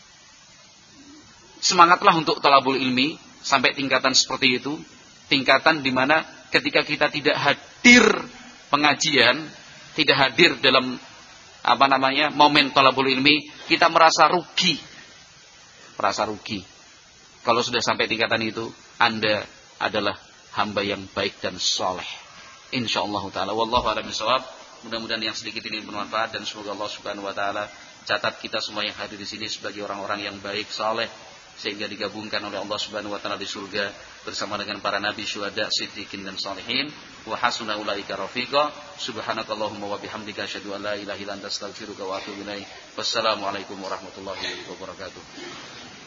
Semangatlah untuk thalabul ilmi sampai tingkatan seperti itu, tingkatan di mana ketika kita tidak hadir pengajian, tidak hadir dalam apa namanya momen thalabul ilmi, kita merasa rugi, merasa rugi. Kalau sudah sampai tingkatan itu, Anda adalah hamba yang baik dan soleh. Insyaallah taala. Wallahu a'lam bishawab. Mudah-mudahan yang sedikit ini bermanfaat dan semoga Allah Subhanahu wa taala catat kita semua yang hadir di sini sebagai orang-orang yang baik, soleh, sehingga digabungkan oleh Allah Subhanahu wa taala di surga bersama dengan para nabi, syuhada, siddiqin dan salihin. Wa hasuna ulaika rafiqa. Subhanakallahumma wa bihamdika asyhadu an la ilaha illa anta astaghfiruka wa atubu ilaik. Wassalamualaikum warahmatullahi wabarakatuh.